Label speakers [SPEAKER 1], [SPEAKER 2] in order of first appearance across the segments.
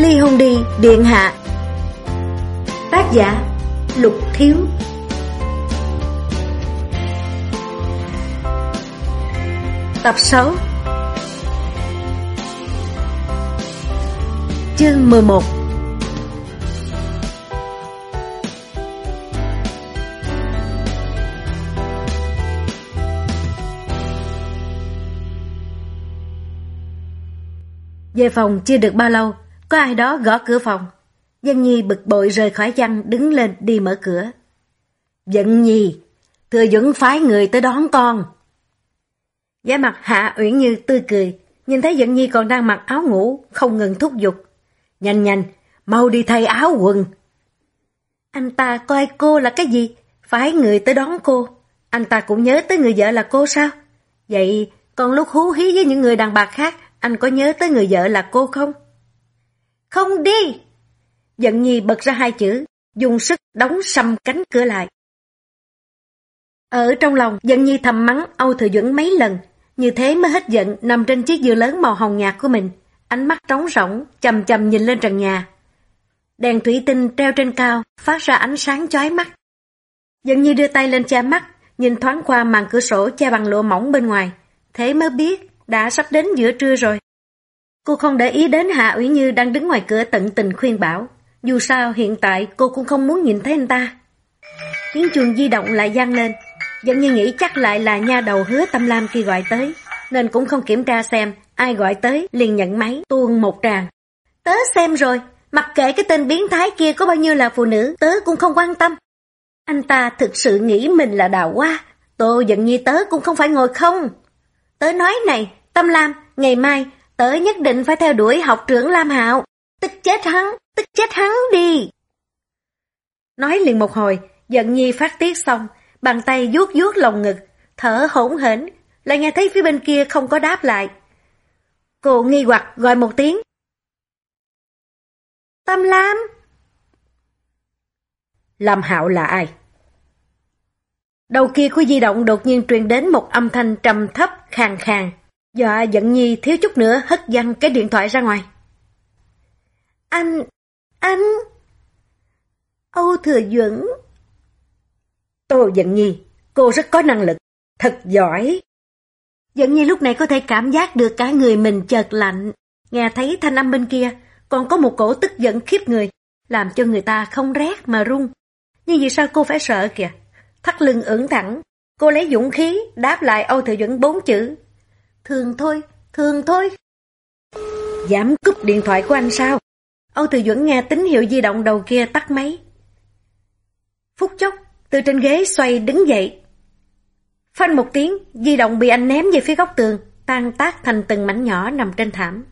[SPEAKER 1] Ly hôn đi điện hạ. Tác giả Lục Thiếu. Tập 6. Chương 11. Về phòng chưa được bao lâu, có ai đó gõ cửa phòng. Dân Nhi bực bội rời khỏi chăn, đứng lên đi mở cửa. Dân Nhi, Thừa Duẩn phái người tới đón con. Vẻ mặt Hạ Uyển Như tươi cười, nhìn thấy Dân Nhi còn đang mặc áo ngủ, không ngừng thúc giục. Nhanh nhanh, mau đi thay áo quần. Anh ta coi cô là cái gì? Phái người tới đón cô. Anh ta cũng nhớ tới người vợ là cô sao? Vậy còn lúc hú hí với những người đàn bà khác, anh có nhớ tới người vợ là cô không? Không đi! Dân Nhi bật ra hai chữ, dùng sức đóng sầm cánh cửa lại. Ở trong lòng, Dân Nhi thầm mắng Âu Thừa Duẩn mấy lần, như thế mới hết giận, nằm trên chiếc giường lớn màu hồng nhạt của mình, ánh mắt trống rỗng, chằm chằm nhìn lên trần nhà. Đèn thủy tinh treo trên cao, phát ra ánh sáng chói mắt. Dân Nhi đưa tay lên che mắt, nhìn thoáng qua màn cửa sổ che bằng lụa mỏng bên ngoài, thế mới biết đã sắp đến giữa trưa rồi. Cô không để ý đến Hạ Uyển Như đang đứng ngoài cửa tận tình khuyên bảo. Dù sao hiện tại cô cũng không muốn nhìn thấy anh ta. Tiếng chuông di động lại vang lên. Dân Nhi nghĩ chắc lại là nha đầu Hứa Tâm Lam kia gọi tới, nên cũng không kiểm tra xem ai gọi tới, liền nhận máy tuôn một tràng. Tớ xem rồi, mặc kệ cái tên biến thái kia có bao nhiêu là phụ nữ, tớ cũng không quan tâm. Anh ta thực sự nghĩ mình là đào hoa, Tô Dân Nhi tớ cũng không phải ngồi không. Tớ nói này, Tâm Lam, ngày mai tớ nhất định phải theo đuổi học trưởng Lam Hạo. Tức chết hắn đi. Nói liền một hồi, Dân Nhi phát tiết xong, bàn tay vuốt vuốt lồng ngực, thở hổn hển, lại nghe thấy phía bên kia không có đáp lại. Cô nghi hoặc gọi một tiếng. Tâm Lam. Lam Hạo là ai? Đầu kia của di động đột nhiên truyền đến một âm thanh trầm thấp khàn khàn, dọa Dân Nhi thiếu chút nữa hất văng cái điện thoại ra ngoài. Anh... Âu Thừa Duẩn. Tô Dân Nhi, cô rất có năng lực, thật giỏi. Dân Nhi lúc này có thể cảm giác được cả người mình chợt lạnh, nghe thấy thanh âm bên kia, còn có một cổ tức giận khiếp người, làm cho người ta không rét mà run. Nhưng vì sao cô phải sợ kìa? Thắt lưng ưỡn thẳng, cô lấy dũng khí đáp lại Âu Thừa Duẩn 4 chữ. Thường thôi. Dám cúp điện thoại của anh sao? Âu Thừa Duẩn nghe tín hiệu di động đầu kia tắt máy. Phút chốc, từ trên ghế xoay đứng dậy. Phanh một tiếng, di động bị anh ném về phía góc tường, tan tác thành từng mảnh nhỏ nằm trên thảm.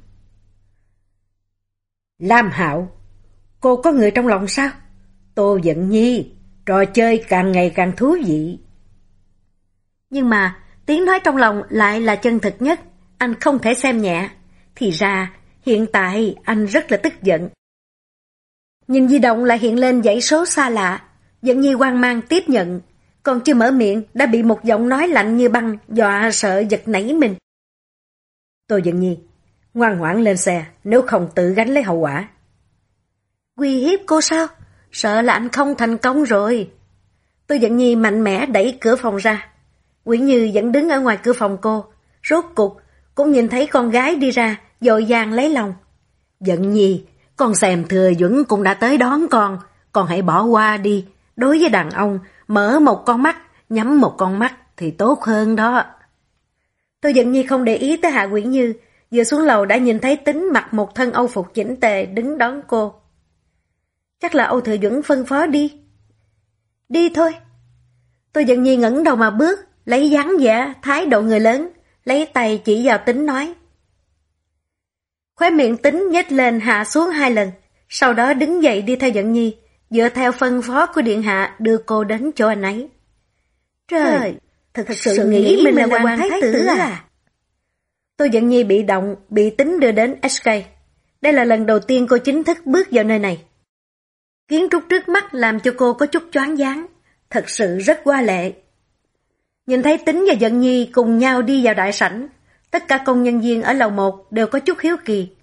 [SPEAKER 1] Lam Hạo, cô có người trong lòng sao? Tô Dân Nhi, trò chơi càng ngày càng thú vị. Nhưng mà, tiếng nói trong lòng lại là chân thực nhất, anh không thể xem nhẹ. Thì ra, hiện tại anh rất là tức giận. Nhìn di động lại hiện lên dãy số xa lạ, Dân Nhi hoang mang tiếp nhận, còn chưa mở miệng đã bị một giọng nói lạnh như băng dọa sợ giật nảy mình. Tô Dân Nhi, ngoan ngoãn lên xe, nếu không tự gánh lấy hậu quả. Uy hiếp cô sao? Sợ là anh không thành công rồi. Tô Dân Nhi mạnh mẽ đẩy cửa phòng ra. Uyển Như vẫn đứng ở ngoài cửa phòng cô, rốt cục cũng nhìn thấy con gái đi ra, vội vàng lấy lòng. Dân Nhi, con xem Thừa Duẩn cũng đã tới đón con hãy bỏ qua đi. Đối với đàn ông, mở một con mắt, nhắm một con mắt thì tốt hơn đó. Tô Dân Nhi không để ý tới Hạ Uyển Như, vừa xuống lầu đã nhìn thấy Tính mặc một thân âu phục chỉnh tề đứng đón cô. Chắc là Âu Thừa Duẩn phân phó đi. Đi thôi. Tô Dân Nhi ngẩng đầu mà bước, lấy dáng vẻ, thái độ người lớn, lấy tay chỉ vào Tính nói. Khóe miệng Tính nhếch lên hạ xuống 2 lần, sau đó đứng dậy đi theo Dân Nhi, dựa theo phân phó của điện hạ đưa cô đến chỗ anh ấy. Trời, thật sự nghĩ mình là Hoàng Thái tử à? Tô Dân Nhi bị động, bị Tính đưa đến SK. Đây là lần đầu tiên cô chính thức bước vào nơi này. Kiến trúc trước mắt làm cho cô có chút choáng váng, thật sự rất hoa lệ. Nhìn thấy Tính và Dân Nhi cùng nhau đi vào đại sảnh, tất cả công nhân viên ở lầu 1 đều có chút hiếu kỳ.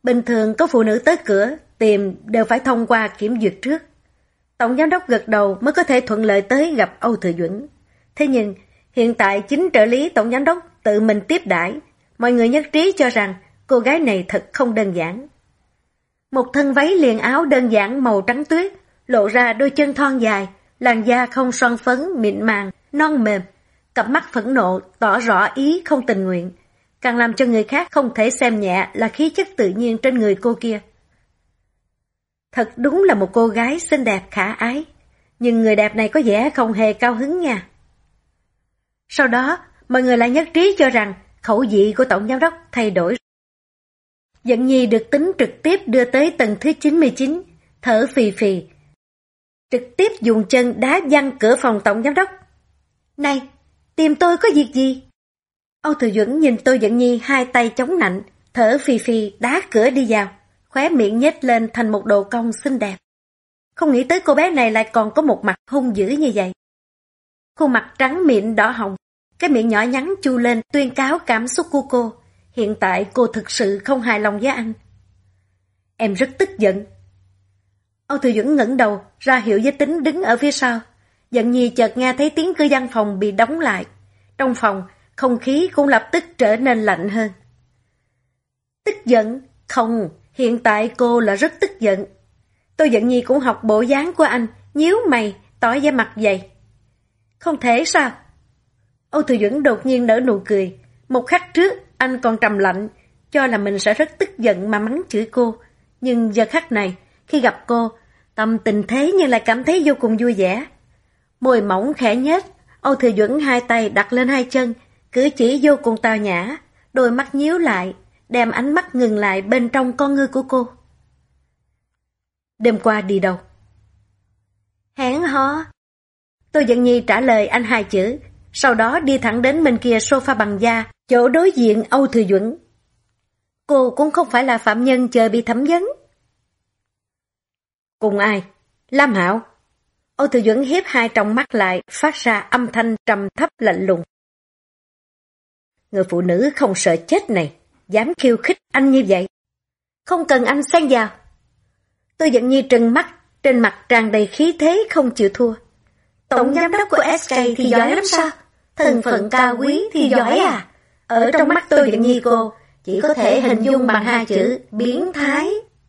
[SPEAKER 1] Bình thường có phụ nữ tới cửa, tìm đều phải thông qua kiểm duyệt trước. Tổng giám đốc gật đầu mới có thể thuận lợi tới gặp Âu Thừa Duẩn. Thế nhưng, hiện tại chính trợ lý tổng giám đốc tự mình tiếp đãi, mọi người nhất trí cho rằng cô gái này thật không đơn giản. Một thân váy liền áo đơn giản màu trắng tuyết, lộ ra đôi chân thon dài, làn da không son phấn, mịn màng, non mềm, cặp mắt phẫn nộ tỏ rõ ý không tình nguyện, càng làm cho người khác không thể xem nhẹ là khí chất tự nhiên trên người cô kia. Thật đúng là một cô gái xinh đẹp khả ái, nhưng người đẹp này có vẻ không hề cao hứng nha. Sau đó, mọi người lại nhất trí cho rằng khẩu vị của tổng giám đốc thay đổi. Dận Nhi được tính trực tiếp đưa tới tầng thứ 99, thở phì phì. Trực tiếp dùng chân đá văng cửa phòng tổng giám đốc. Này, tìm tôi có việc gì? Âu Thừa Duẩn nhìn Tô Dận Nhi hai tay chống nạnh, thở phì phì đá cửa đi vào, khóe miệng nhếch lên thành một độ cong xinh đẹp. Không nghĩ tới cô bé này lại còn có một mặt hung dữ như vậy. Khuôn mặt trắng mịn đỏ hồng, cái miệng nhỏ nhắn chu lên tuyên cáo cảm xúc của cô. Hiện tại cô thực sự không hài lòng với anh. Em rất tức giận. Âu Thừa Duẩn ngẩng đầu ra hiệu với Tính đứng ở phía sau. Dận Nhi chợt nghe thấy tiếng cửa văn phòng bị đóng lại. Trong phòng, không khí cũng lập tức trở nên lạnh hơn. Tức giận? Không, hiện tại cô là rất tức giận. Tô Dận Nhi cũng học bộ dáng của anh, nhíu mày, tỏ vẻ mặt dày. Không thể sao? Âu Thừa Duẩn đột nhiên nở nụ cười. Một khắc trước, anh còn trầm lạnh, cho là mình sẽ rất tức giận mà mắng chửi cô. Nhưng giờ khắc này, khi gặp cô, tâm tình thế nhưng lại cảm thấy vô cùng vui vẻ. Môi mỏng khẽ nhếch, Âu Thừa Duẩn hai tay đặt lên hai chân, cử chỉ vô cùng tao nhã, đôi mắt nhíu lại, đem ánh mắt ngừng lại bên trong con ngươi của cô. Đêm qua đi đâu? Hẹn hò. Tô Dận Nhi trả lời anh hai chữ, sau đó đi thẳng đến bên kia sofa bằng da, chỗ đối diện Âu Thừa Duẩn. Cô cũng không phải là phạm nhân chờ bị thẩm vấn. Cùng ai? Lam Hạo. Âu Thừa Duẩn hiếp hai tròng mắt lại, phát ra âm thanh trầm thấp lạnh lùng. Người phụ nữ không sợ chết này, dám khiêu khích anh như vậy. Không cần anh xen vào. Tô Dận Nhi trừng mắt, trên mặt tràn đầy khí thế không chịu thua. Tổng giám đốc của SK thì giỏi lắm sao? Thân phận cao quý thì giỏi à? Ở trong mắt Tô Dận Nhi cô, chỉ có thể hình dung bằng hai chữ biến thái.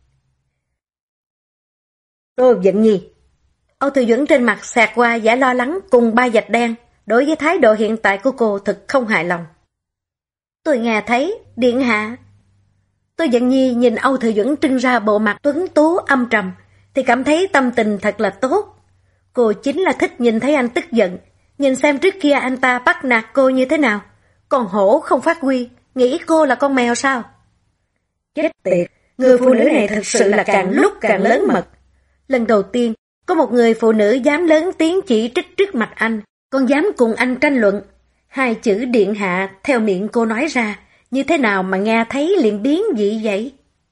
[SPEAKER 1] Tô Dận Nhi. Âu Thừa Duẩn trên mặt xẹt qua vẻ lo lắng cùng ba vạch đen, đối với thái độ hiện tại của cô thật không hài lòng. Tôi nghe thấy, điện hạ. Tô Dận Nhi nhìn Âu Thừa Duẩn trưng ra bộ mặt tuấn tú âm trầm, thì cảm thấy tâm tình thật là tốt. Cô chính là thích nhìn thấy anh tức giận, nhìn xem trước kia anh ta bắt nạt cô như thế nào. Còn hổ không phát huy, nghĩ cô là con mèo sao? Chết tiệt, người phụ nữ này thật sự là càng lúc càng lớn mật. Lần đầu tiên, có một người phụ nữ dám lớn tiếng chỉ trích trước mặt anh, còn dám cùng anh tranh luận. Hai chữ điện hạ theo miệng cô nói ra, như thế nào mà nghe thấy liền biến dị vậy?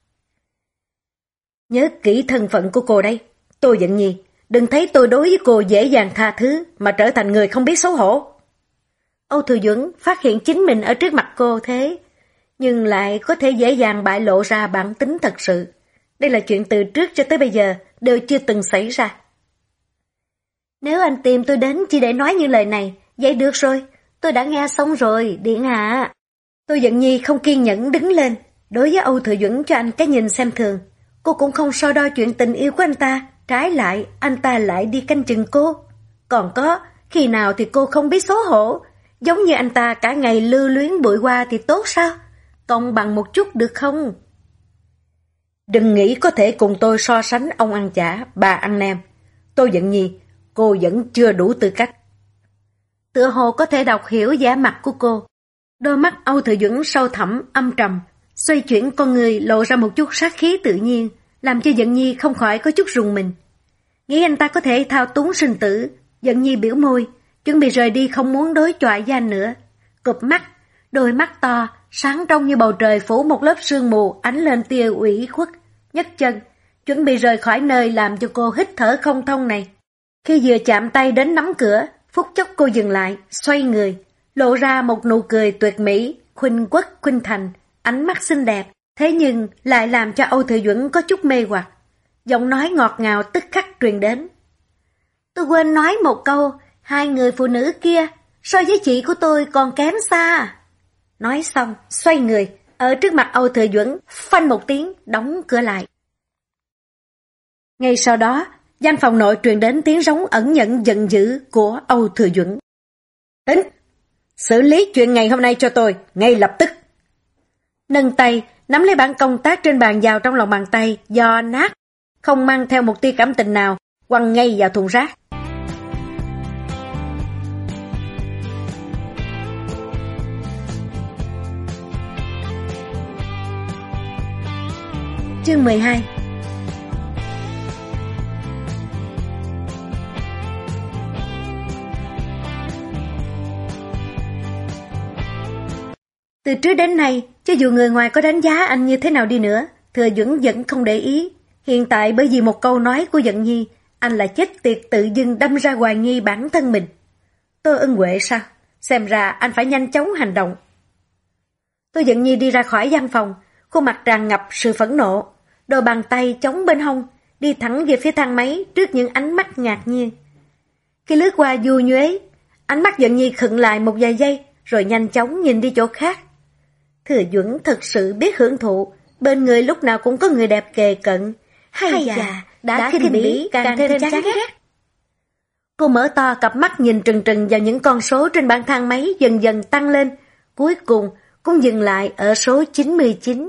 [SPEAKER 1] Nhớ kỹ thân phận của cô đây, Tô Dận Nhi. Đừng thấy tôi đối với cô dễ dàng tha thứ mà trở thành người không biết xấu hổ. Âu Thừa Duẩn phát hiện chính mình ở trước mặt cô thế, nhưng lại có thể dễ dàng bại lộ ra bản tính thật sự. Đây là chuyện từ trước cho tới bây giờ đều chưa từng xảy ra. Nếu anh tìm tôi đến chỉ để nói những lời này, vậy được rồi, tôi đã nghe xong rồi, điện hạ. Tô Dận Nhi không kiên nhẫn đứng lên, đối với Âu Thừa Duẩn cho anh cái nhìn xem thường. Cô cũng không so đo chuyện tình yêu của anh ta, trái lại, anh ta lại đi canh chừng cô. Còn có, khi nào thì cô không biết xấu hổ, giống như anh ta cả ngày lưu luyến bụi hoa thì tốt sao? Công bằng một chút được không? Đừng nghĩ có thể cùng tôi so sánh ông ăn chả, bà ăn nem. Tô Dận Nhi, cô vẫn chưa đủ tư cách. Tựa hồ có thể đọc hiểu vẻ mặt của cô. Đôi mắt Âu Thừa Duẩn sâu thẳm, âm trầm, xoay chuyển con người lộ ra một chút sát khí tự nhiên, làm cho Dận Nhi không khỏi có chút rùng mình. Nghĩ anh ta có thể thao túng sinh tử, Dận Nhi biểu môi, chuẩn bị rời đi không muốn đối chọi với anh nữa. Cụp mắt, đôi mắt to, sáng trong như bầu trời phủ một lớp sương mù ánh lên tia ủy khuất, nhấc chân, chuẩn bị rời khỏi nơi làm cho cô hít thở không thông này. Khi vừa chạm tay đến nắm cửa, phút chốc cô dừng lại, xoay người, lộ ra một nụ cười tuyệt mỹ, khuynh quốc khuynh thành, ánh mắt xinh đẹp, Thế nhưng lại làm cho Âu Thừa Duẩn có chút mê hoặc. Giọng nói ngọt ngào tức khắc truyền đến. Tôi quên nói một câu, hai người phụ nữ kia so với chị của tôi còn kém xa. Nói xong, xoay người, ở trước mặt Âu Thừa Duẩn, phanh một tiếng, đóng cửa lại. Ngay sau đó, văn phòng nội truyền đến tiếng rống ẩn nhẫn giận dữ của Âu Thừa Duẩn. Tính, xử lý chuyện ngày hôm nay cho tôi, ngay lập tức. Nâng tay, nắm lấy bản công tác trên bàn vào trong lòng bàn tay, do nát, không mang theo một tia cảm tình nào, quăng ngay vào thùng rác. Chương 12. Từ trước đến nay, cho dù người ngoài có đánh giá anh như thế nào đi nữa, Thừa Duẩn vẫn không để ý. Hiện tại bởi vì một câu nói của Dận Nhi, anh lại chết tiệt tự dưng đâm ra hoài nghi bản thân mình. Tô Ân Huệ sao? Xem ra anh phải nhanh chóng hành động. Tô Dận Nhi đi ra khỏi văn phòng, khuôn mặt tràn ngập sự phẫn nộ, đôi bàn tay chống bên hông, đi thẳng về phía thang máy trước những ánh mắt ngạc nhiên. Khi lướt qua Du Nhuế, ánh mắt Dận Nhi khựng lại một vài giây, rồi nhanh chóng nhìn đi chỗ khác. Thừa Duẩn thật sự biết hưởng thụ, bên người lúc nào cũng có người đẹp kề cận. Hay da, đã khinh bỉ càng thêm chán ghét. Cô mở to cặp mắt nhìn trừng trừng vào những con số trên bảng thang máy dần dần tăng lên, cuối cùng cũng dừng lại ở số 99.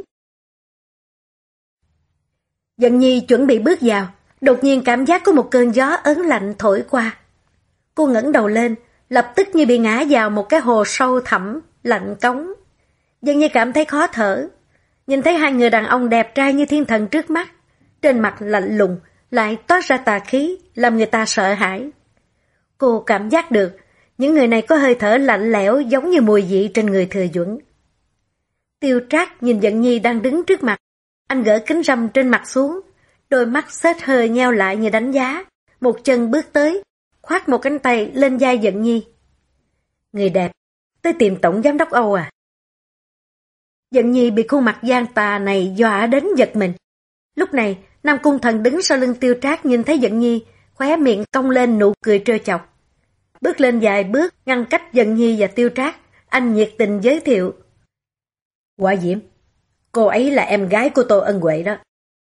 [SPEAKER 1] Dận Nhi chuẩn bị bước vào, đột nhiên cảm giác có một cơn gió ớn lạnh thổi qua. Cô ngẩng đầu lên, lập tức như bị ngã vào một cái hồ sâu thẳm, lạnh cống. Dận Nhi cảm thấy khó thở, nhìn thấy hai người đàn ông đẹp trai như thiên thần trước mắt, trên mặt lạnh lùng, lại toát ra tà khí, làm người ta sợ hãi. Cô cảm giác được, những người này có hơi thở lạnh lẽo giống như mùi vị trên người Thừa Duẩn. Tiêu Trác nhìn Dận Nhi đang đứng trước mặt, anh gỡ kính râm trên mặt xuống, đôi mắt xếch hơi nheo lại như đánh giá, một chân bước tới, khoác một cánh tay lên vai Dận Nhi. Người đẹp, tới tìm tổng giám đốc Âu à? Dận Nhi bị khuôn mặt gian tà này dọa đến giật mình. Lúc này, Nam Cung Thần đứng sau lưng Tiêu Trác nhìn thấy Dận Nhi, khóe miệng cong lên nụ cười trêu chọc. Bước lên vài bước, ngăn cách Dận Nhi và Tiêu Trác, anh nhiệt tình giới thiệu. Quả Diễm, cô ấy là em gái của Tô Ân Huệ đó.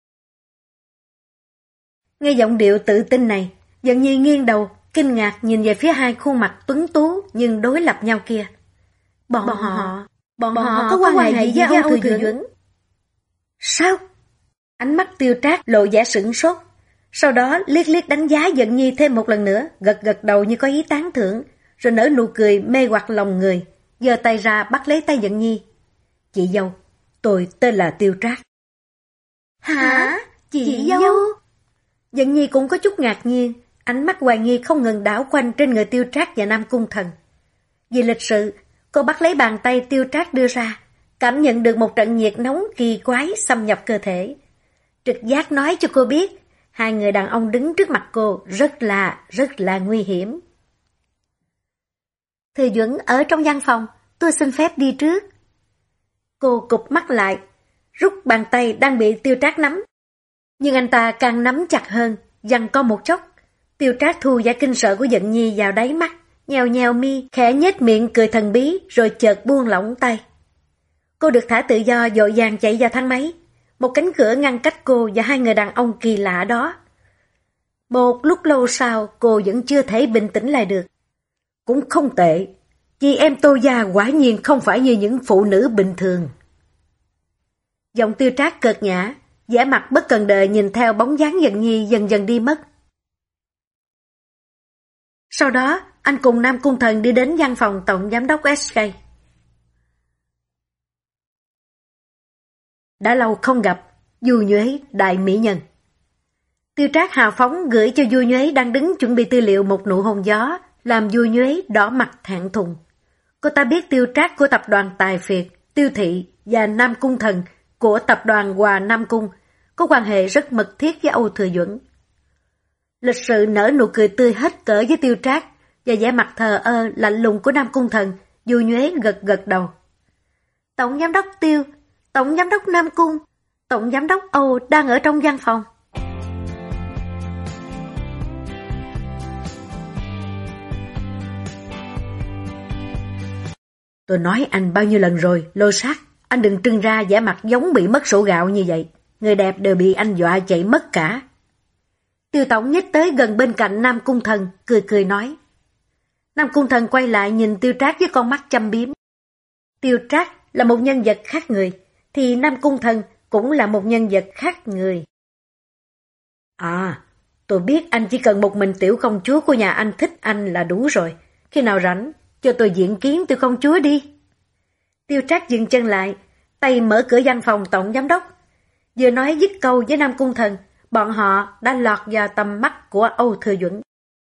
[SPEAKER 1] Nghe giọng điệu tự tin này, Dận Nhi nghiêng đầu, kinh ngạc nhìn về phía hai khuôn mặt tuấn tú nhưng đối lập nhau kia. Bọn họ có quan hệ gì với Âu Thừa Duẩn? Sao? Ánh mắt Tiêu Trác lộ vẻ sửng sốt, sau đó liếc liếc đánh giá Dận Nhi thêm một lần nữa, gật gật đầu như có ý tán thưởng, rồi nở nụ cười mê hoặc lòng người, giơ tay ra bắt lấy tay Dận Nhi. Chị dâu, tôi tên là Tiêu Trác. Hả? Chị dâu? Dận Nhi cũng có chút ngạc nhiên, ánh mắt hoài nghi không ngừng đảo quanh trên người Tiêu Trác và Nam Cung Thần. Vì lịch sự, cô bắt lấy bàn tay Tiêu Trác đưa ra, cảm nhận được một trận nhiệt nóng kỳ quái xâm nhập cơ thể. Trực giác nói cho cô biết, hai người đàn ông đứng trước mặt cô rất là nguy hiểm. Thừa Duẩn ở trong văn phòng, tôi xin phép đi trước. Cô cụp mắt lại, rút bàn tay đang bị Tiêu Trác nắm. Nhưng anh ta càng nắm chặt hơn, giằng co một chốc. Tiêu Trác thu vẻ kinh sợ của Dận Nhi vào đáy mắt, nhèo nhèo mi, khẽ nhếch miệng cười thần bí, rồi chợt buông lỏng tay. Cô được thả tự do vội vàng chạy vào thang máy. Một cánh cửa ngăn cách cô và hai người đàn ông kỳ lạ đó. Một lúc lâu sau, cô vẫn chưa thể bình tĩnh lại được. Cũng không tệ, chị em Tô gia quả nhiên không phải như những phụ nữ bình thường. Giọng Tiêu Trác cợt nhã, vẻ mặt bất cần đời nhìn theo bóng dáng Dận Nhi dần dần đi mất. Sau đó, anh cùng Nam Cung Thần đi đến văn phòng tổng giám đốc SK. Đã lâu không gặp, Du Nhuế đại mỹ nhân. Tiêu Trác hào phóng gửi cho Du Nhuế đang đứng chuẩn bị tư liệu một nụ hôn gió, làm Du Nhuế đỏ mặt thẹn thùng. Cô ta biết Tiêu Trác của tập đoàn Tài Phiệt, Tiêu Thị và Nam Cung Thần của tập đoàn Hòa Nam Cung có quan hệ rất mật thiết với Âu Thừa Duẩn. Lịch sự nở nụ cười tươi hết cỡ với Tiêu Trác và vẻ mặt thờ ơ lạnh lùng của Nam Cung Thần, Du Nhuế gật gật đầu. Tổng giám đốc Tiêu, Tổng giám đốc Nam Cung, Tổng giám đốc Âu đang ở trong văn phòng.
[SPEAKER 2] Tôi nói anh bao nhiêu lần rồi, Lô Sát, anh đừng trưng ra vẻ mặt giống bị mất sổ gạo như vậy. Người đẹp đều bị anh dọa chạy mất cả.
[SPEAKER 1] Tiêu tổng nhích tới gần bên cạnh Nam Cung Thần, cười cười nói. Nam Cung Thần quay lại nhìn Tiêu Trác với con mắt châm biếm. Tiêu Trác là một nhân vật khác người, thì Nam Cung Thần cũng là một nhân vật khác người.
[SPEAKER 2] À, tôi biết anh chỉ cần một mình tiểu công chúa của nhà anh thích anh là đủ rồi. Khi nào rảnh, cho tôi diện kiến tiểu công chúa đi.
[SPEAKER 1] Tiêu Trác dừng chân lại, tay mở cửa văn phòng tổng giám đốc. Vừa nói dứt câu với Nam Cung Thần, bọn họ đã lọt vào tầm mắt của Âu Thừa Duẩn.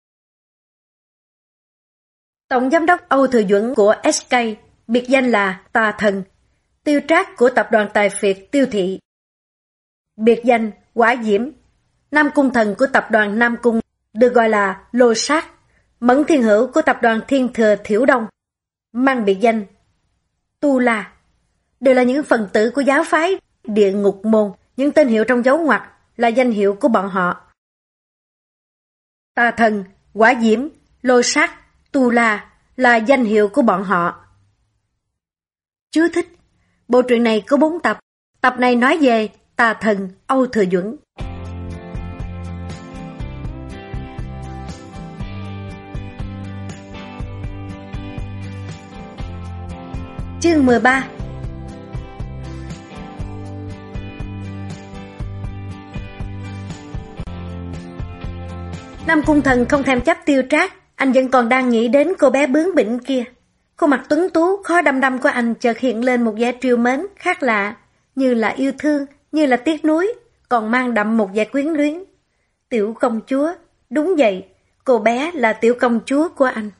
[SPEAKER 1] Tổng giám đốc Âu Thừa Duẩn của SK, biệt danh là Tà Thần. Tiêu Trác của tập đoàn tài phiệt Tiêu Thị, biệt danh Quả Diễm. Nam Cung Thần của tập đoàn Nam Cung được gọi là Lô Sát. Mẫn Thiên Hữu của tập đoàn Thiên Thừa Thiểu Đông mang biệt danh Tu La, đều là những phần tử của giáo phái Địa Ngục Môn. Những tên hiệu trong dấu ngoặc là danh hiệu của bọn họ. Tà Thần, Quả Diễm, Lô Sát, Tu La là danh hiệu của bọn họ. Chú thích: bộ truyện này có 4 tập. Tập này nói về Tà Thần Âu Thừa Duẩn. Chương 13. Nam Cung Thần không thèm chấp Tiêu Trác, anh vẫn còn đang nghĩ đến cô bé bướng bỉnh kia. Khuôn mặt tuấn tú, khó đăm đăm của anh chợt hiện lên một vẻ trìu mến khác lạ, như là yêu thương, như là tiếc nuối, còn mang đậm một vẻ quyến luyến. Tiểu công chúa, đúng vậy, cô bé là tiểu công chúa của anh.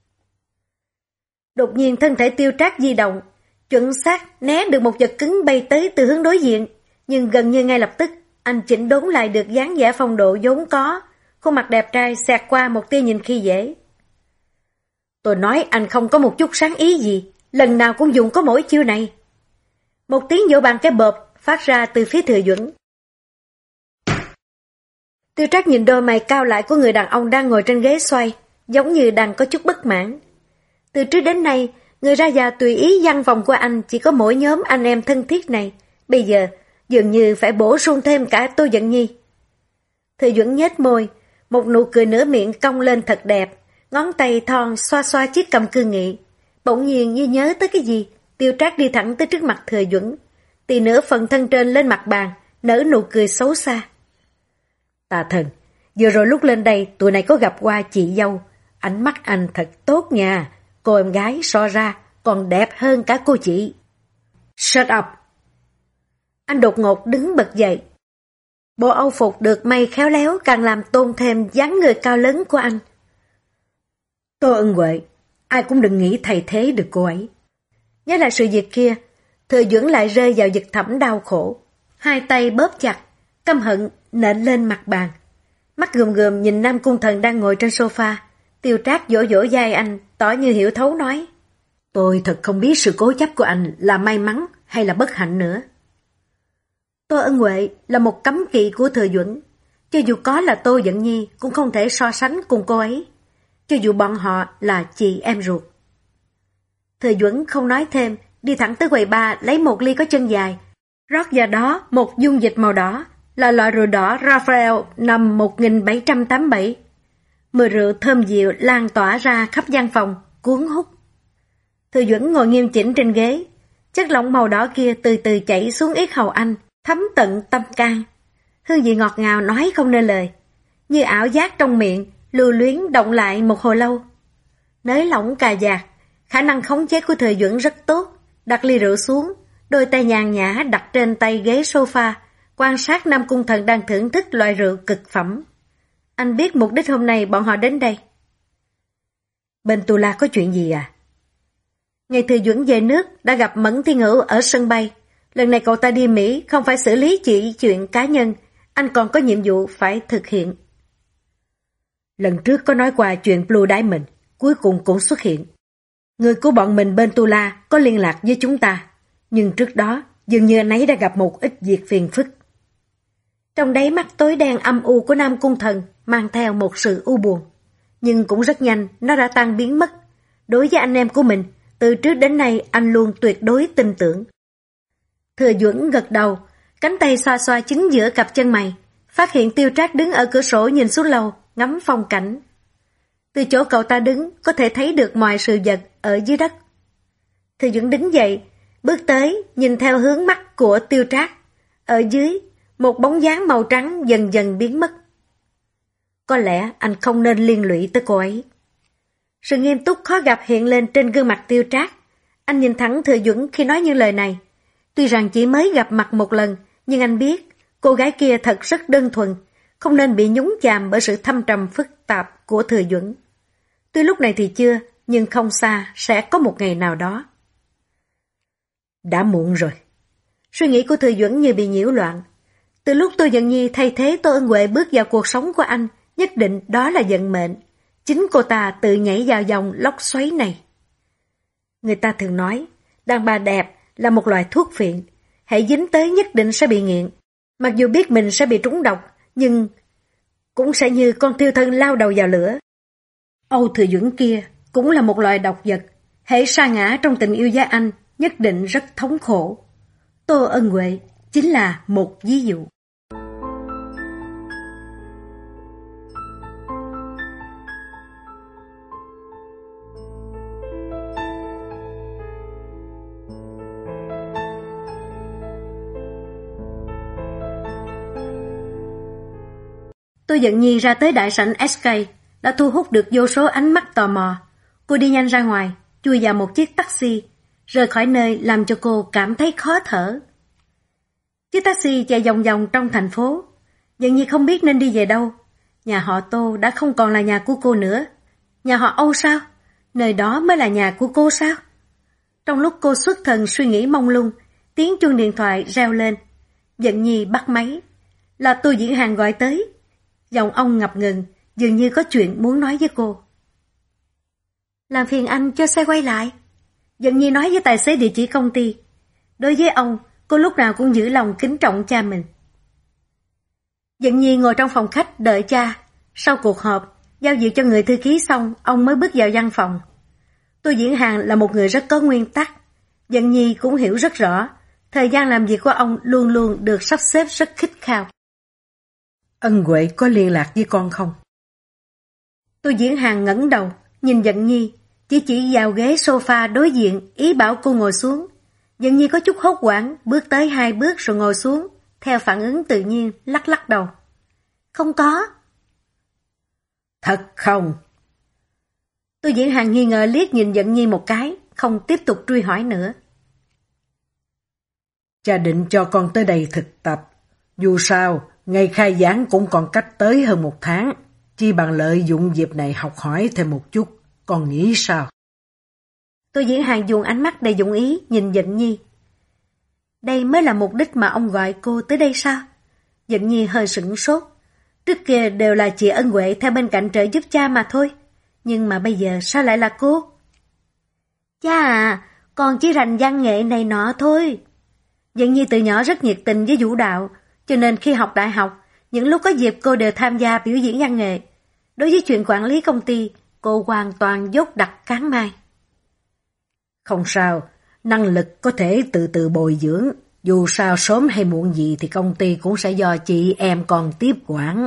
[SPEAKER 1] Đột nhiên thân thể Tiêu Trác di động, chuẩn xác né được một vật cứng bay tới từ hướng đối diện, nhưng gần như ngay lập tức, anh chỉnh đốn lại được dáng vẻ phong độ vốn có, khuôn mặt đẹp trai xẹt qua một tia nhìn khi dễ. Tôi nói anh không có một chút sáng ý gì, lần nào cũng dùng có mỗi chiêu này. Một tiếng vỗ bàn cái bộp phát ra từ phía Thừa Duẩn. Tiêu Trác nhìn đôi mày cao lại của người đàn ông đang ngồi trên ghế xoay, giống như đang có chút bất mãn. Từ trước đến nay, người ra vào tùy ý văn phòng của anh chỉ có mỗi nhóm anh em thân thiết này, bây giờ dường như phải bổ sung thêm cả Tô Dận Nhi. Thừa Duẩn nhếch môi, một nụ cười nửa miệng cong lên thật đẹp, ngón tay thon xoa xoa chiếc cầm cương nghị. Bỗng nhiên như nhớ tới cái gì, Tiêu Trác đi thẳng tới trước mặt Thừa Duẩn, tì nửa phần thân trên lên mặt bàn, nở nụ cười xấu xa. Tà Thần, vừa rồi lúc lên đây tụi này có gặp qua chị dâu, ánh mắt anh thật tốt nha, cô em gái so ra còn đẹp hơn cả cô chị. Shut up! Anh đột ngột đứng bật dậy. Bộ âu phục được may khéo léo càng làm tôn thêm dáng người cao lớn của anh. Tô Ân Huệ, ai cũng đừng nghĩ thay thế được cô ấy. Nhớ lại sự việc kia, Thừa Duẩn lại rơi vào vực thẳm đau khổ. Hai tay bóp chặt, căm hận nện lên mặt bàn. Mắt gườm gườm nhìn Nam Cung Thần đang ngồi trên sofa. Tiêu Trác vỗ vỗ vai anh, tỏ như hiểu thấu nói. Tôi thật không biết sự cố chấp của anh là may mắn hay là bất hạnh nữa. Tô Ân Huệ là một cấm kỵ của Thừa Duẩn. Cho dù có là Tô Dận Nhi cũng không thể so sánh cùng cô ấy. Cho dù bọn họ là chị em ruột. Thừa Duẩn không nói thêm, đi thẳng tới quầy bar lấy một ly có chân dài. Rót vào đó một dung dịch màu đỏ, là loại rượu đỏ Raphael năm 1787. Mùi rượu thơm dịu lan tỏa ra khắp gian phòng, cuốn hút. Thừa Duẩn ngồi nghiêm chỉnh trên ghế. Chất lỏng màu đỏ kia từ từ chảy xuống yết hầu anh, thấm tận tâm can. Hương vị ngọt ngào nói không nên lời. Như ảo giác trong miệng, lưu luyến động lại một hồi lâu. Nới lỏng cà dạt, khả năng khống chế của Thừa Duẩn rất tốt. Đặt ly rượu xuống, đôi tay nhàn nhã đặt trên tay ghế sofa, quan sát Nam Cung Thần đang thưởng thức loại rượu cực phẩm. Anh biết mục đích hôm nay bọn họ đến đây. Bên Tu La có chuyện gì à? Ngày Thừa Duẩn về nước đã gặp Mẫn Thiên Hữu ở sân bay. Lần này cậu ta đi Mỹ không phải xử lý chỉ chuyện cá nhân, anh còn có nhiệm vụ phải thực hiện. Lần trước có nói qua chuyện Blue Diamond, cuối cùng cũng xuất hiện. Người của bọn mình bên Tu La có liên lạc với chúng ta, nhưng trước đó Dường như anh ấy đã gặp một ít việc phiền phức.
[SPEAKER 2] Trong đáy mắt tối đen âm u của Nam Cung Thần mang theo một sự u buồn. Nhưng cũng rất nhanh, nó đã tan biến mất. Đối với anh em của mình, từ trước đến nay anh luôn tuyệt đối tin tưởng. Thừa Duẩn gật đầu, cánh tay xoa xoa chính giữa cặp chân mày, phát hiện Tiêu Trác đứng ở cửa sổ nhìn xuống lầu, ngắm phong cảnh. Từ chỗ cậu ta đứng, có thể thấy được mọi sự vật ở dưới đất. Thừa Duẩn đứng dậy, bước tới, nhìn theo hướng mắt của Tiêu Trác. Ở dưới, một bóng dáng màu trắng dần dần biến mất. Có lẽ anh không nên liên lụy tới cô ấy. Sự nghiêm túc khó gặp hiện lên trên gương mặt Tiêu Trác. Anh nhìn thẳng Thừa Duẩn khi nói những lời này. Tuy rằng chỉ mới gặp mặt một lần, nhưng anh biết cô gái kia thật rất đơn thuần, không nên bị nhúng chàm bởi sự thâm trầm phức tạp của Thừa Duẩn. Tuy lúc này thì chưa, nhưng không xa sẽ có một ngày nào đó.
[SPEAKER 1] Đã muộn rồi.
[SPEAKER 2] Suy nghĩ của Thừa Duẩn như bị nhiễu loạn. Từ lúc Tô Dận Nhi thay thế Tô Ân Huệ bước vào cuộc sống của anh, nhất định đó là vận mệnh. Chính cô ta tự nhảy vào dòng lốc xoáy này. Người ta thường nói, đàn bà đẹp là một loại thuốc phiện, hãy dính tới nhất định sẽ bị nghiện. Mặc dù biết mình sẽ bị trúng độc, nhưng cũng sẽ như con thiêu thân lao đầu vào lửa. Âu Thừa Duẩn kia cũng là một loài độc vật, hễ sa ngã trong tình yêu với anh, nhất định rất thống khổ. Tô Ân Huệ chính là một ví dụ. Tô Dận Nhi ra tới đại sảnh SK đã thu hút được vô số ánh mắt tò mò. Cô đi nhanh ra ngoài, chui vào một chiếc taxi, rời khỏi nơi làm cho cô cảm thấy khó thở. Chiếc taxi chạy vòng vòng trong thành phố. Dận Nhi không biết nên đi về đâu. Nhà họ Tô đã không còn là nhà của cô nữa. Nhà họ Âu sao? Nơi đó mới là nhà của cô sao? Trong lúc cô xuất thần suy nghĩ mông lung, tiếng chuông điện thoại reo lên. Dận Nhi bắt máy. Là Tô Diễn Hàn gọi tới. Giọng ông ngập ngừng, dường như có chuyện muốn nói với cô. Làm phiền anh cho xe quay lại. Dận Nhi nói với tài xế địa chỉ công ty. Đối với ông, cô lúc nào cũng giữ lòng kính trọng cha mình. Dận Nhi ngồi trong phòng khách đợi cha. Sau cuộc họp, giao việc cho người thư ký xong, ông mới bước vào văn phòng. Tô Diễn Hàn là một người rất có nguyên tắc. Dận Nhi cũng hiểu rất rõ, thời gian làm việc của ông luôn luôn được sắp xếp rất khít khao.
[SPEAKER 1] Ân Huệ có liên lạc với con không?
[SPEAKER 2] Tô Diễn Hàn ngẩng đầu, nhìn Dận Nhi, chỉ vào ghế sofa đối diện, ý bảo cô ngồi xuống. Dận Nhi có chút hốt hoảng, bước tới 2 bước rồi ngồi xuống, theo phản ứng tự nhiên, lắc lắc đầu. Không có.
[SPEAKER 1] Thật không?
[SPEAKER 2] Tô Diễn Hàn nghi ngờ liếc nhìn Dận Nhi một cái, không tiếp tục truy hỏi nữa.
[SPEAKER 1] Cha định cho con tới đây thực tập. Dù sao, ngày khai giảng cũng còn cách tới hơn 1 tháng. Chi bằng lợi dụng dịp này học hỏi thêm một chút. Con nghĩ sao?
[SPEAKER 2] Tô Diễn Hàn dùng ánh mắt đầy dụng ý nhìn Dận Nhi. Đây mới là mục đích mà ông gọi cô tới đây sao? Dận Nhi hơi sửng sốt. Trước kia đều là chị Ân Huệ theo bên cạnh trợ giúp cha mà thôi. Nhưng mà bây giờ sao lại là cô? Cha à, con chỉ rành văn nghệ này nọ thôi. Dận Nhi từ nhỏ rất nhiệt tình với vũ đạo, cho nên khi học đại học, những lúc có dịp cô đều tham gia biểu diễn văn nghệ. Đối với chuyện quản lý công ty, cô hoàn toàn dốt đặc cán mai.
[SPEAKER 1] Không sao, năng lực có thể từ từ bồi dưỡng. Dù sao sớm hay muộn gì thì công ty cũng sẽ do chị em con tiếp quản.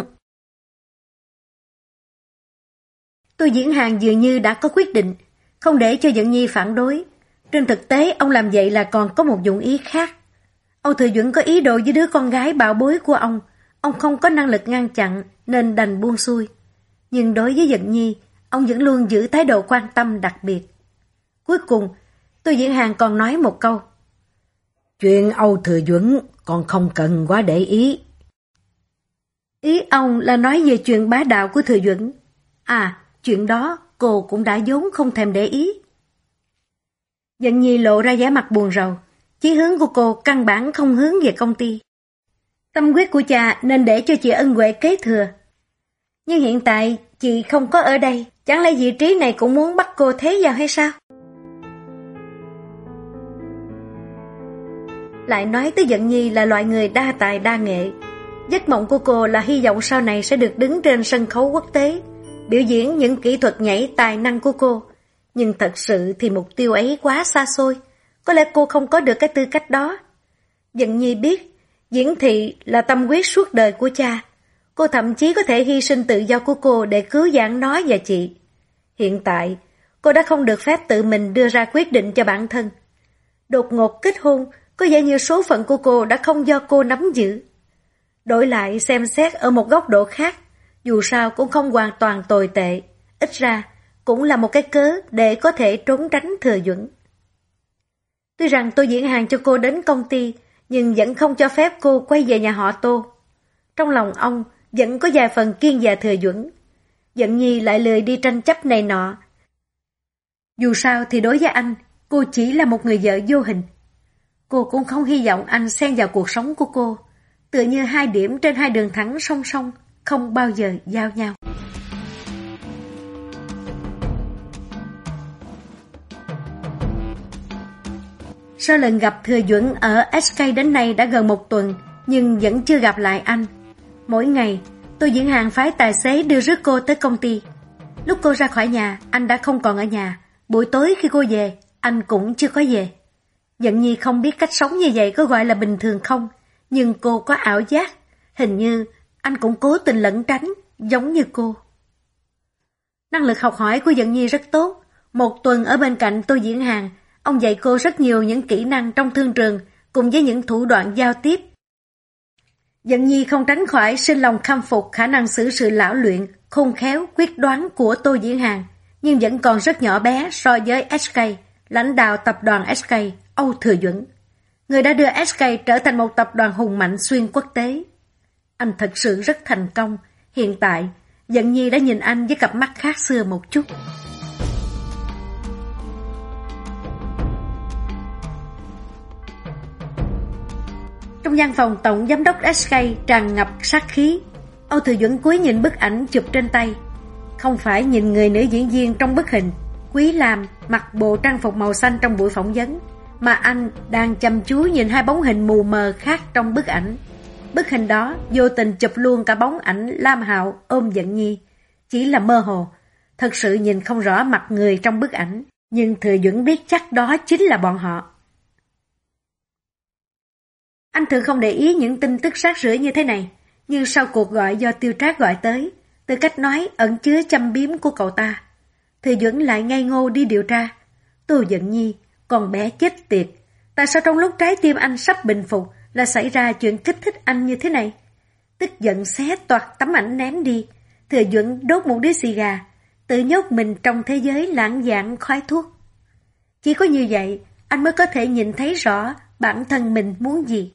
[SPEAKER 2] Tô Diễn Hàn dường như đã có quyết định, không để cho Dận Nhi phản đối. Trên thực tế, ông làm vậy là còn có một dụng ý khác. Âu Thừa Duẩn có ý đồ với đứa con gái bảo bối của ông không có năng lực ngăn chặn nên đành buông xuôi. Nhưng đối với Dận Nhi, ông vẫn luôn giữ thái độ quan tâm đặc biệt. Cuối cùng, Tô Diễn Hàn còn nói một câu.
[SPEAKER 1] Chuyện Âu Thừa Duẩn còn không cần quá để ý.
[SPEAKER 2] Ý ông là nói về chuyện bá đạo của Thừa Duẩn. À, chuyện đó cô cũng đã vốn không thèm để ý. Dận Nhi lộ ra vẻ mặt buồn rầu. Chí hướng của cô căn bản không hướng về công ty. Tâm huyết của cha nên để cho chị Ân Huệ kế thừa. Nhưng hiện tại chị không có ở đây, chẳng lẽ vị trí này cũng muốn bắt cô thế vào hay sao? Lại nói tới Dận Nhi là loại người đa tài đa nghệ. Giấc mộng của cô là hy vọng sau này sẽ được đứng trên sân khấu quốc tế, biểu diễn những kỹ thuật nhảy tài năng của cô. Nhưng thật sự thì mục tiêu ấy quá xa xôi, có lẽ cô không có được cái tư cách đó. Dận Nhi biết, diễn thị là tâm huyết suốt đời của cha. Cô thậm chí có thể hy sinh tự do của cô để cứu vãn nó và chị. Hiện tại, cô đã không được phép tự mình đưa ra quyết định cho bản thân. Đột ngột kết hôn, có vẻ như số phận của cô đã không do cô nắm giữ. Đổi lại xem xét ở một góc độ khác, dù sao cũng không hoàn toàn tồi tệ, ít ra cũng là một cái cớ để có thể trốn tránh Thừa Duẩn. Tuy rằng tôi diễn hàng cho cô đến công ty, nhưng vẫn không cho phép cô quay về nhà họ Tô. Trong lòng ông vẫn có vài phần kiêng dè Thừa Duẩn. Dận Nhi lại lười đi tranh chấp này nọ. Dù sao thì đối với anh, cô chỉ là một người vợ vô hình. Cô cũng không hy vọng anh xen vào cuộc sống của cô, tựa như hai điểm trên hai đường thẳng song song, không bao giờ giao nhau. Sau lần gặp Thừa Duẩn ở SK đến nay đã gần 1 tuần, nhưng vẫn chưa gặp lại anh. Mỗi ngày, tôi diễn hàng phái tài xế đưa rước cô tới công ty. Lúc cô ra khỏi nhà, anh đã không còn ở nhà. Buổi tối khi cô về, anh cũng chưa có về. Dận Nhi không biết cách sống như vậy có gọi là bình thường không, nhưng cô có ảo giác, hình như anh cũng cố tình lẩn tránh, giống như cô. Năng lực học hỏi của Dận Nhi rất tốt. 1 tuần ở bên cạnh tôi diễn hàng, ông dạy cô rất nhiều những kỹ năng trong thương trường cùng với những thủ đoạn giao tiếp. Dận Nhi không tránh khỏi sinh lòng khâm phục khả năng xử sự lão luyện, khôn khéo, quyết đoán của Tô Diễn Hàng, nhưng vẫn còn rất nhỏ bé so với SK, lãnh đạo tập đoàn SK, Âu Thừa Duẩn. Người đã đưa SK trở thành một tập đoàn hùng mạnh xuyên quốc tế. Anh thật sự rất thành công. Hiện tại, Dận Nhi đã nhìn anh với cặp mắt khác xưa một chút. Trong văn phòng tổng giám đốc SK tràn ngập sát khí. Âu Thừa Duẩn cúi nhìn bức ảnh chụp trên tay. Không phải nhìn người nữ diễn viên trong bức hình Quý Lam mặc bộ trang phục màu xanh trong buổi phỏng vấn, mà anh đang chăm chú nhìn hai bóng hình mù mờ khác trong bức ảnh. Bức hình đó vô tình chụp luôn cả bóng ảnh Lam Hạo ôm Dận Nhi, chỉ là mơ hồ, thật sự nhìn không rõ mặt người trong bức ảnh, nhưng Thừa Duẩn biết chắc đó chính là bọn họ. Anh thường không để ý những tin tức rác rưởi như thế này, nhưng sau cuộc gọi do Tiêu Trác gọi tới, từ cách nói ẩn chứa châm biếm của cậu ta, Thừa Duẩn lại ngây ngô đi điều tra. Tô Dận Nhi, con bé chết tiệt, tại sao trong lúc trái tim anh sắp bình phục là xảy ra chuyện kích thích anh như thế này? Tức giận xé toạc tấm ảnh ném đi, Thừa Duẩn đốt một điếu xì gà, tự nhốt mình trong thế giới lãng đãng khói thuốc. Chỉ có như vậy, anh mới có thể nhìn thấy rõ bản thân mình muốn gì.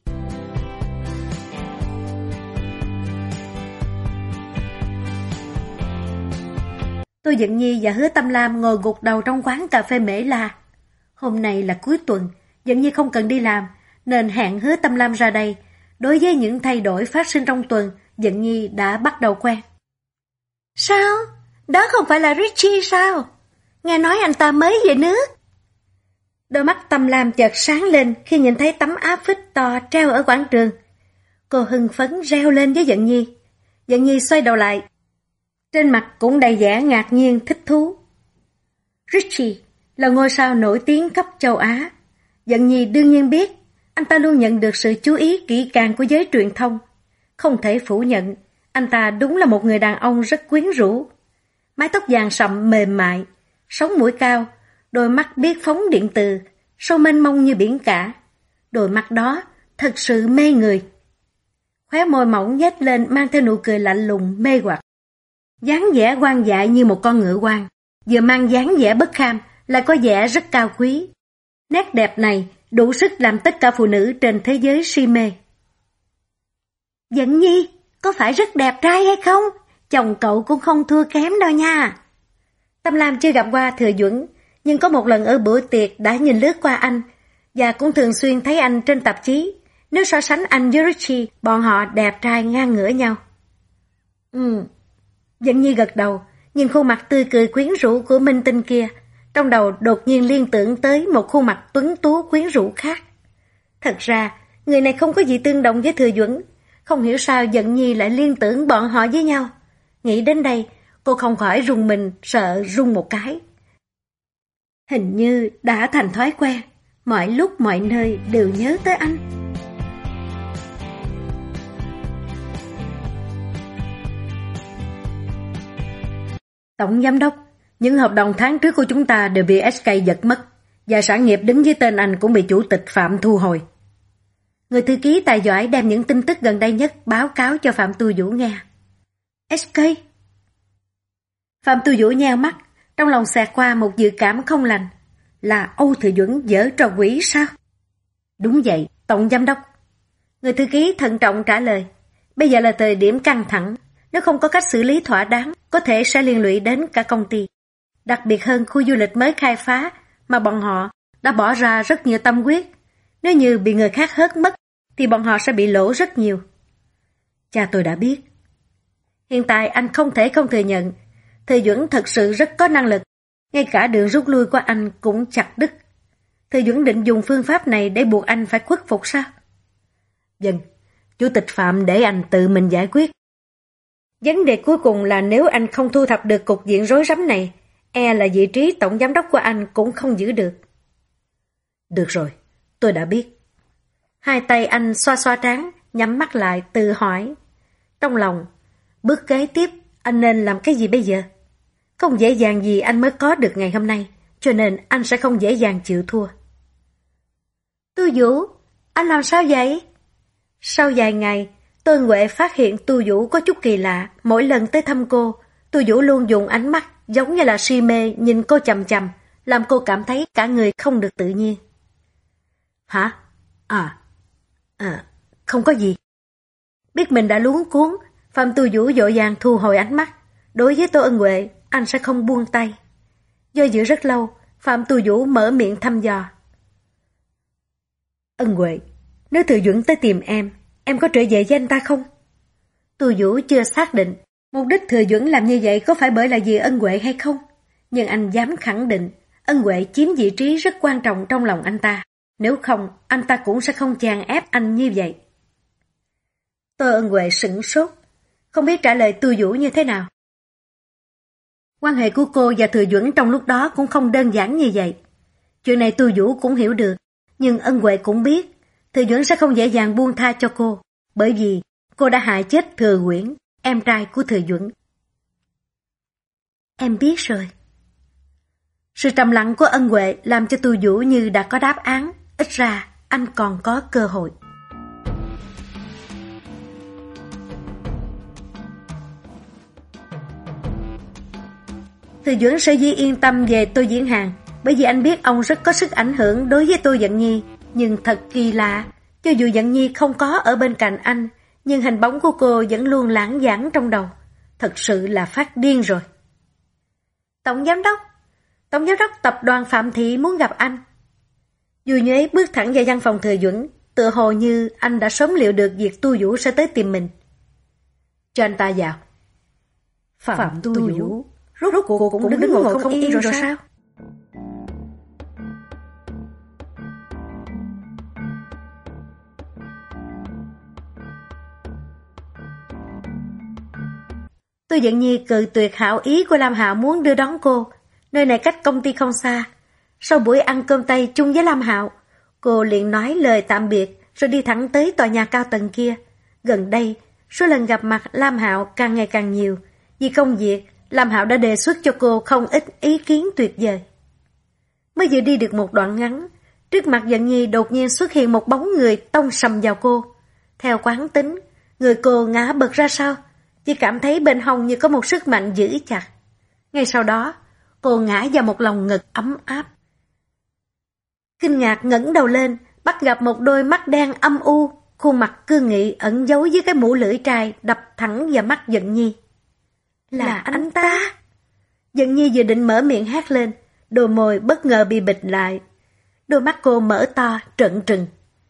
[SPEAKER 2] Tô Dận Nhi và Hứa Tâm Lam ngồi gục đầu trong quán cà phê Mễ La. Hôm nay là cuối tuần, Dận Nhi không cần đi làm, nên hẹn Hứa Tâm Lam ra đây. Đối với những thay đổi phát sinh trong tuần, Dận Nhi đã bắt đầu quen. Sao? Đó không phải là Richie sao? Nghe nói anh ta mới về nước. Đôi mắt Tâm Lam chợt sáng lên khi nhìn thấy tấm áp phích to treo ở quảng trường. Cô hưng phấn reo lên với Dận Nhi. Dận Nhi xoay đầu lại, trên mặt cũng đầy vẻ ngạc nhiên thích thú. Richie là ngôi sao nổi tiếng khắp châu Á. Dận Nhi đương nhiên biết, anh ta luôn nhận được sự chú ý kỹ càng của giới truyền thông. Không thể phủ nhận, anh ta đúng là một người đàn ông rất quyến rũ. Mái tóc vàng sậm mềm mại, sống mũi cao, đôi mắt biết phóng điện từ, sâu mênh mông như biển cả. Đôi mắt đó thật sự mê người. Khóe môi mỏng nhếch lên mang theo nụ cười lạnh lùng mê hoặc. Dáng vẻ quan dại như một con ngựa quan, vừa mang dáng vẻ bất kham, lại có vẻ rất cao quý. Nét đẹp này đủ sức làm tất cả phụ nữ trên thế giới si mê. Dận Nhi, có phải rất đẹp trai hay không? Chồng cậu cũng không thua kém đâu nha. Tâm Lam chưa gặp qua Thừa Duẩn, nhưng có một lần ở bữa tiệc đã nhìn lướt qua anh, và cũng thường xuyên thấy anh trên tạp chí. Nếu so sánh anh với Richie, bọn họ đẹp trai ngang ngửa nhau. Dận Nhi gật đầu, nhìn khuôn mặt tươi cười quyến rũ của minh tinh kia, trong đầu đột nhiên liên tưởng tới một khuôn mặt tuấn tú quyến rũ khác. Thật ra, Người này không có gì tương đồng với Thừa Duẩn. Không hiểu sao Dận Nhi lại liên tưởng bọn họ với nhau. Nghĩ đến đây, cô không khỏi rùng mình, sợ rung một cái. Hình như đã thành thói quen, mọi lúc mọi nơi đều nhớ tới anh. Tổng giám đốc, những hợp đồng tháng trước của chúng ta đều bị SK giật mất, và sản nghiệp đứng dưới tên anh cũng bị chủ tịch Phạm thu hồi. Người thư ký tài giỏi đem những tin tức gần đây nhất báo cáo cho Phạm Tu Vũ nghe. SK? Phạm Tu Vũ nheo mắt, trong lòng xẹt qua một dự cảm không lành. Là Âu Thừa Duẩn giở trò quỷ sao? Đúng vậy, Tổng giám đốc. Người thư ký thận trọng trả lời. Bây giờ là thời điểm căng thẳng, nếu không có cách xử lý thỏa đáng, có thể sẽ liên lụy đến cả công ty. Đặc biệt hơn khu du lịch mới khai phá mà bọn họ đã bỏ ra rất nhiều tâm huyết. Nếu như bị người khác hớt mất, thì bọn họ sẽ bị lỗ rất nhiều. Cha tôi đã biết. Hiện tại anh không thể không thừa nhận, Thừa Duẩn thật sự rất có năng lực. Ngay cả đường rút lui của anh cũng chặt đứt. Thừa Duẩn định dùng phương pháp này để buộc anh phải khuất phục sao? Vâng, Chủ tịch Phạm để anh tự mình giải quyết. Vấn đề cuối cùng là nếu anh không thu thập được cục diện rối rắm này, e là vị trí tổng giám đốc của anh cũng không giữ được. Được rồi, tôi đã biết. Hai tay anh xoa xoa trán, nhắm mắt lại tự hỏi. Trong lòng, bước kế tiếp anh nên làm cái gì bây giờ? Không dễ dàng gì anh mới có được ngày hôm nay, cho nên anh sẽ không dễ dàng chịu thua. Tu Vũ, anh làm sao vậy? Sau vài ngày, Tôn Huệ phát hiện Tu Vũ có chút kỳ lạ. Mỗi lần tới thăm cô, Tu Vũ luôn dùng ánh mắt giống như là si mê nhìn cô chằm chằm, làm cô cảm thấy cả người không được tự nhiên. Hả? Không có gì. Biết mình đã luống cuống, Phạm Tu Vũ vội vàng thu hồi ánh mắt. Đối với Tô Ân Huệ, anh sẽ không buông tay. Do dự rất lâu, Phạm Tu Vũ mở miệng thăm dò. Ân Huệ, nếu Thừa Duẩn tới tìm em có trở về với anh ta không? Tu Vũ chưa xác định mục đích Thừa Duẩn làm như vậy có phải bởi là vì Ân Huệ hay không. Nhưng anh dám khẳng định Ân Huệ chiếm vị trí rất quan trọng trong lòng anh ta. Nếu không, anh ta cũng sẽ không chèn ép anh như vậy. Tô Ân Huệ sửng sốt, không biết trả lời Tu Vũ như thế nào. Quan hệ của cô và Thừa Duẩn trong lúc đó cũng không đơn giản như vậy. Chuyện này Tu Vũ cũng hiểu được, nhưng Ân Huệ cũng biết Thừa Duẩn sẽ không dễ dàng buông tha cho cô, bởi vì cô đã hại chết Thừa Uyển, em trai của Thừa Duẩn. Em biết rồi. Sự trầm lặng của Ân Huệ làm cho Tu Vũ như đã có đáp án, ít ra anh còn có cơ hội. Thừa Duẩn sở dĩ yên tâm về Tô Diễn Hàn, bởi vì anh biết ông rất có sức ảnh hưởng đối với Tô Dận Nhi. Nhưng thật kỳ lạ, cho dù Dận Nhi không có ở bên cạnh anh, nhưng hình bóng của cô vẫn luôn lãng vảng trong đầu. Thật sự là phát điên rồi. Tổng giám đốc tập đoàn Phạm Thị muốn gặp anh. Dù Nhuế bước thẳng vào văn phòng Thừa Duẩn, tựa hồ như anh đã sớm liệu được việc Tu Vũ sẽ tới tìm mình. Cho anh ta vào. Phạm Tu Vũ rốt cuộc cũng đứng ngồi không yên rồi sao? Tô Dận Nhi cự tuyệt hảo ý của Lam Hạo muốn đưa đón cô. Nơi này cách công ty không xa. Sau buổi ăn cơm Tây chung với Lam Hạo, cô liền nói lời tạm biệt rồi đi thẳng tới tòa nhà cao tầng kia. Gần đây, số lần gặp mặt Lam Hạo càng ngày càng nhiều. Vì công việc, Lam Hạo đã đề xuất cho cô không ít ý kiến tuyệt vời. Mới vừa đi được một đoạn ngắn, trước mặt Dận Nhi đột nhiên xuất hiện một bóng người tông sầm vào cô. Theo quán tính, người cô ngã bật ra sau, chỉ cảm thấy bên hông như có một sức mạnh giữ chặt. Ngay sau đó, cô ngã vào một lồng ngực ấm áp. Kinh ngạc ngẩng đầu lên, bắt gặp một đôi mắt đen âm u, khuôn mặt cương nghị ẩn giấu dưới cái mũ lưỡi trai đập thẳng vào mắt Dận Nhi. Là anh ta! Dận Nhi vừa định mở miệng hét lên, đôi môi bất ngờ bị bịt lại. Đôi mắt cô mở to, trợn trừng.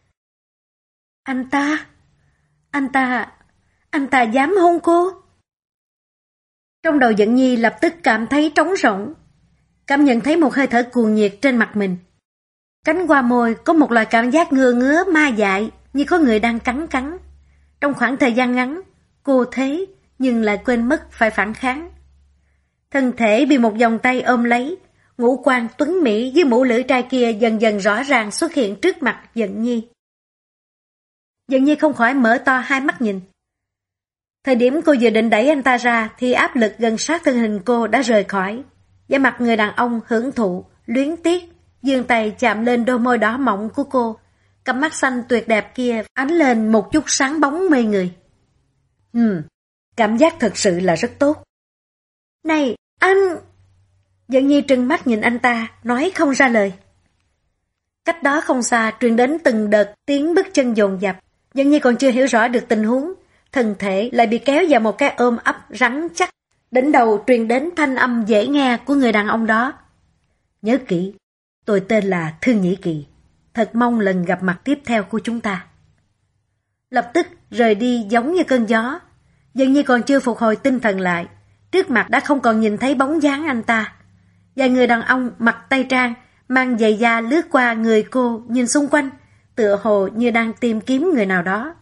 [SPEAKER 2] Anh ta dám hôn cô? Trong đầu Dận Nhi lập tức cảm thấy trống rỗng, cảm nhận thấy một hơi thở cuồng nhiệt trên mặt mình. Cánh qua môi có một loại cảm giác ngứa ngứa ma dại, như có người đang cắn cắn. Trong khoảng thời gian ngắn, cô thế nhưng lại quên mất phải phản kháng. Thân thể bị một vòng tay ôm lấy, ngũ quan tuấn mỹ với mũ lưỡi trai kia dần dần rõ ràng xuất hiện trước mặt Dận Nhi. Dận Nhi không khỏi mở to hai mắt nhìn. Thời điểm cô vừa định đẩy anh ta ra thì áp lực gần sát thân hình cô đã rời khỏi. Da mặt người đàn ông hưởng thụ, luyến tiếc, giương tay chạm lên đôi môi đỏ mọng của cô. Cặp mắt xanh tuyệt đẹp kia ánh lên một chút sáng bóng mê người.
[SPEAKER 1] Cảm giác thật sự là rất tốt.
[SPEAKER 2] Này, anh... Dận Nhi trừng mắt nhìn anh ta, nói không ra lời. Cách đó không xa truyền đến từng đợt tiếng bước chân dồn dập. Dận Nhi còn chưa hiểu rõ được tình huống, thân thể lại bị kéo vào một cái ôm ấp rắn chắc. Đỉnh đầu truyền đến thanh âm dễ nghe của người đàn ông đó.
[SPEAKER 1] Nhớ kỹ, tôi tên là Thương Nhĩ Kỳ. Thật mong lần gặp mặt tiếp theo của chúng ta.
[SPEAKER 2] Lập tức rời đi giống như cơn gió. Dường như còn chưa phục hồi tinh thần lại, trước mặt đã không còn nhìn thấy bóng dáng anh ta. Vài người đàn ông mặc tây trang, mang giày da lướt qua người cô, nhìn xung quanh, tựa hồ như đang tìm kiếm người nào đó.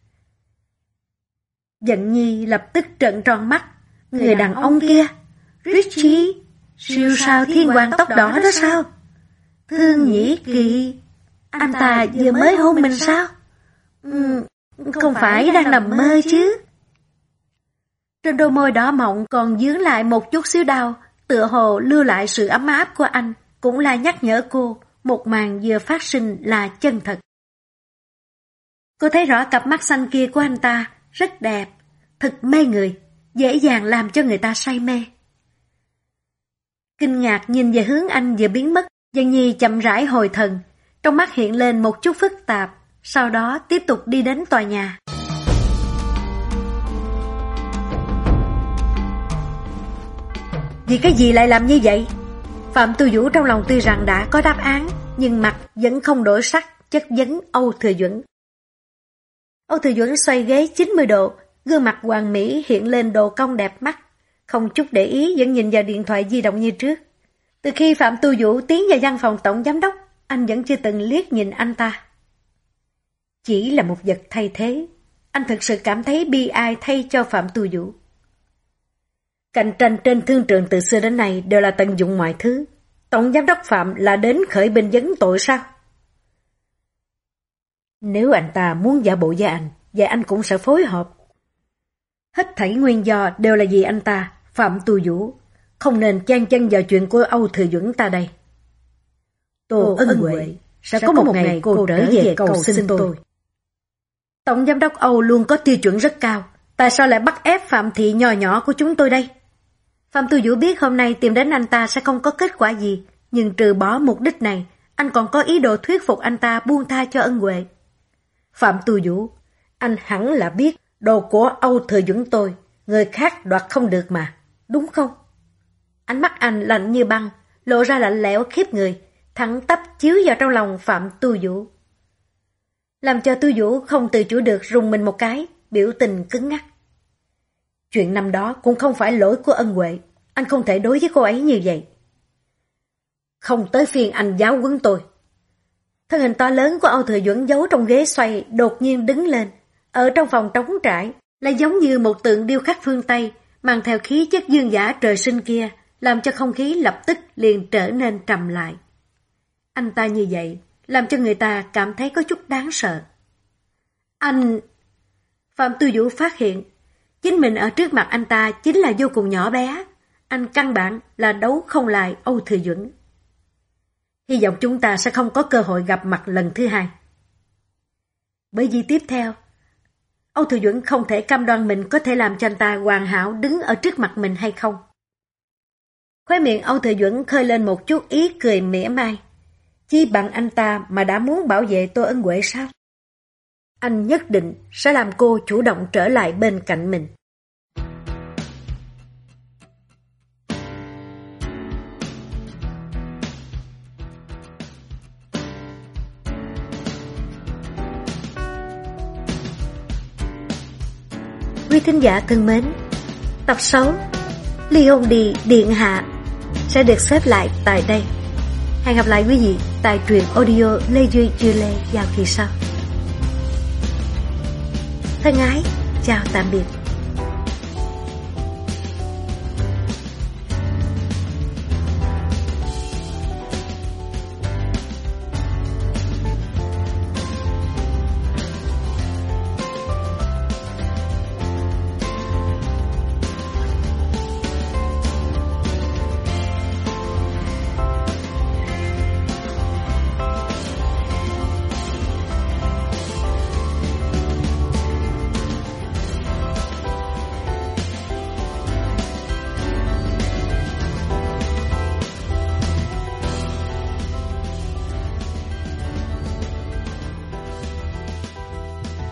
[SPEAKER 2] Dận Nhi lập tức trợn tròn mắt. Người đàn ông kia, Richie, siêu sao thiên hoàng tóc đỏ đó sao? Thương Nhĩ Kỳ, anh ta vừa mới hôn mình sao? Không phải đang nằm mơ chứ? Trên đôi môi đỏ mọng còn dướng lại một chút xíu đau, tựa hồ lưu lại sự ấm áp của anh, cũng là nhắc nhở cô, một màn vừa phát sinh là chân thật. Cô thấy rõ cặp mắt xanh kia của anh ta, rất đẹp, thật mê người, dễ dàng làm cho người ta say mê. Kinh ngạc nhìn về hướng anh vừa biến mất, Dận Nhi chậm rãi hồi thần, trong mắt hiện lên một chút phức tạp, sau đó tiếp tục đi đến tòa nhà.
[SPEAKER 1] Vì cái gì lại làm như vậy? Phạm Tu Vũ trong lòng tuy rằng đã có đáp án, nhưng mặt vẫn không đổi sắc, chất vấn Âu Thừa Duẩn.
[SPEAKER 2] Âu Thừa Duẩn xoay ghế 90 độ, gương mặt hoàn mỹ hiện lên độ cong đẹp mắt, không chút để ý vẫn nhìn vào điện thoại di động như trước. Từ khi Phạm Tu Vũ tiến vào văn phòng tổng giám đốc, anh vẫn chưa từng liếc nhìn anh ta.
[SPEAKER 1] Chỉ là một vật thay thế, anh thực sự cảm thấy bi ai thay cho Phạm Tu Vũ. Cạnh tranh trên thương trường từ xưa đến nay đều là tận dụng mọi thứ. Tổng giám đốc Phạm là đến khởi binh vấn tội sao? Nếu anh ta muốn giả bộ với anh, vậy anh cũng sẽ phối hợp. Hết thảy nguyên do đều là vì anh ta, Phạm Tu Vũ, không nên chen chân vào chuyện của Âu Thừa Duẩn ta đây. Tô Ân Huệ, sẽ có một ngày cô trở về cầu xin tôi.
[SPEAKER 2] Tổng giám đốc Âu luôn có tiêu chuẩn rất cao, tại sao lại bắt ép Phạm thị nhỏ nhỏ của chúng tôi đây? Phạm Tu Vũ biết hôm nay tìm đến anh ta sẽ không có kết quả gì, nhưng trừ bỏ mục đích này, anh còn có ý đồ thuyết phục anh ta buông tha cho Ân Huệ.
[SPEAKER 1] Phạm Tu Vũ, anh hẳn là biết đồ của Âu Thừa Duẩn tôi, người khác đoạt không được mà, đúng không?
[SPEAKER 2] Ánh mắt anh lạnh như băng, lộ ra lạnh lẽo khiếp người, thẳng tắp chiếu vào trong lòng Phạm Tu Vũ. Làm cho Tu Vũ không tự chủ được rùng mình một cái, biểu tình cứng ngắc.
[SPEAKER 1] Chuyện năm đó cũng không phải lỗi của Ân Huệ, anh không thể đối với cô ấy như vậy. Không tới phiên anh giáo huấn tôi.
[SPEAKER 2] Thân hình to lớn của Âu Thừa Duẩn giấu trong ghế xoay đột nhiên đứng lên, ở trong phòng trống trải, lại giống như một tượng điêu khắc phương Tây, mang theo khí chất dương dã trời sinh kia, làm cho không khí lập tức liền trở nên trầm lại. Anh ta như vậy, làm cho người ta cảm thấy có chút đáng sợ. Anh... Phạm Tu Vũ phát hiện, chính mình ở trước mặt anh ta chính là vô cùng nhỏ bé. Anh căn bản là đấu không lại Âu Thừa Duẩn.
[SPEAKER 1] Hy vọng chúng ta sẽ không có cơ hội gặp mặt lần thứ hai.
[SPEAKER 2] Bởi vì tiếp theo, Âu Thừa Duẩn không thể cam đoan mình có thể làm cho anh ta hoàn hảo đứng ở trước mặt mình hay không. Khóe miệng Âu Thừa Duẩn khơi lên một chút ý cười mỉa mai.
[SPEAKER 1] Chỉ bằng anh ta mà đã muốn bảo vệ Tô Ân Huệ sao? Anh nhất định sẽ làm cô chủ động trở lại bên cạnh mình.
[SPEAKER 2] Quý thính giả thân mến, tập 6 Ly hôn đi điện hạ sẽ được xếp lại tại đây. Hẹn gặp lại quý vị tại truyện audio Lê Duy Chưa Lê vào kỳ sau. Thân ái, chào tạm biệt.